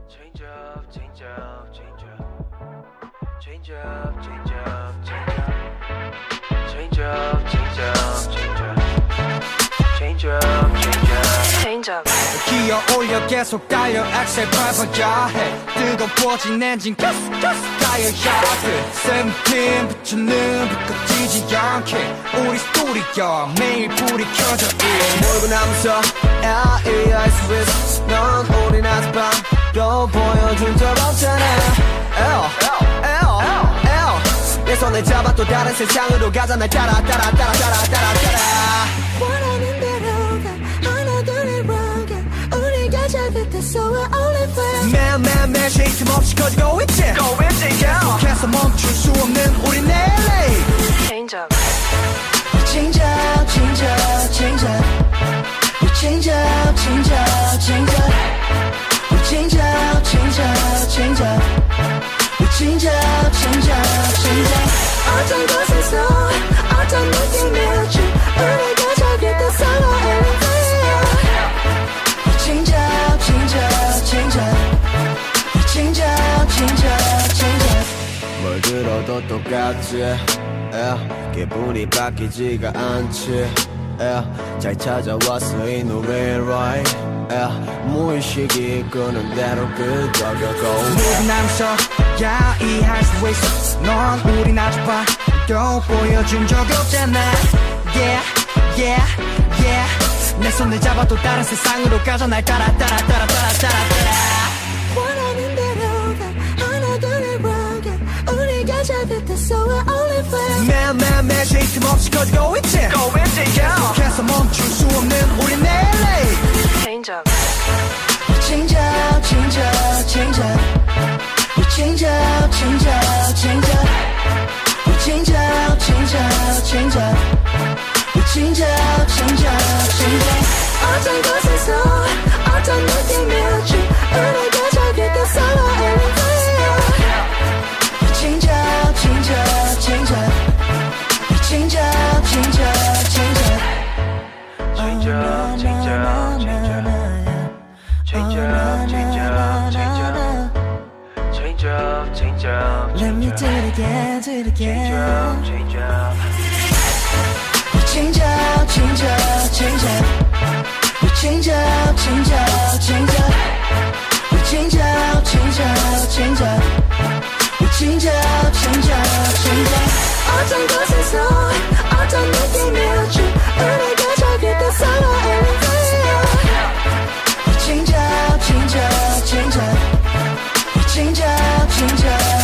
Change up, change up, change up. Change up, change up, change up. Change up, change up, change up. Change up, change up, change up. 기어 올려 계속 달려 액셀 밟아야 해 뜨거워진 엔진 가스 달려야 돼 세븐틴 부처는 불 꺼지지 않게 우리 스토리야 매일 불이 켜져 몰고 나면서 L.E. 할 수 있어 넌 우린 아직 밤도 보여준 적 없잖아 내 손을 잡아 또 다른 세상으로 가자 날 따라 원하는 대로 가 하나 둘을 가 우리가 잘 됐어 we're only friends 매일 쉴 틈 없이 커지고 있지 계속해서 멈출 수 없는 우린 LA Change up. change up change up change up we change up change up change up we change up change up change up we change up change up change up 어떤 곳에서 어떤 느낌일지 우리가 잘 됐어 we're only friends we change up change up change up we change up change up change up 뭘 들어도 똑같지 기분이 바뀌지가 않지 잘 찾아왔어 이 노래 right 무의식이 이끄는 대로 끄덕여고 누구 남서 야 이해할 수 있어 넌 우린 아직 봐도 보여준 적 없잖아 Yeah 내 손을 잡아 또 다른 세상으로 가자 날 따라 원하는 대로 가 하나 둘을 가 우리가 잘 됐어 we're only friends 매일 쉴 틈 없이 커지고 있지 계속해서 멈출 수 없는 우린 LA Change up. change up change up change up we change up change up change up we change up change up change up we change up change up change up 어떤 곳에서 어떤 느낌일지 우리가 잘 됐어 we're only friends we change up change up change up we change up change up change up Change up, change up, change up. Change up, change up, change up. Change up, change up, Let me change do up. it again, do it Change up, again. change up. We change up, change up, change up. We change up, change up, change up. We change up, change up, change up. We change up, change up, change up. 어떤 곳에서 어떤 느낌일지 우리가 잘 됐어 we're only friends. We change up, change up, change up. We change up, change up.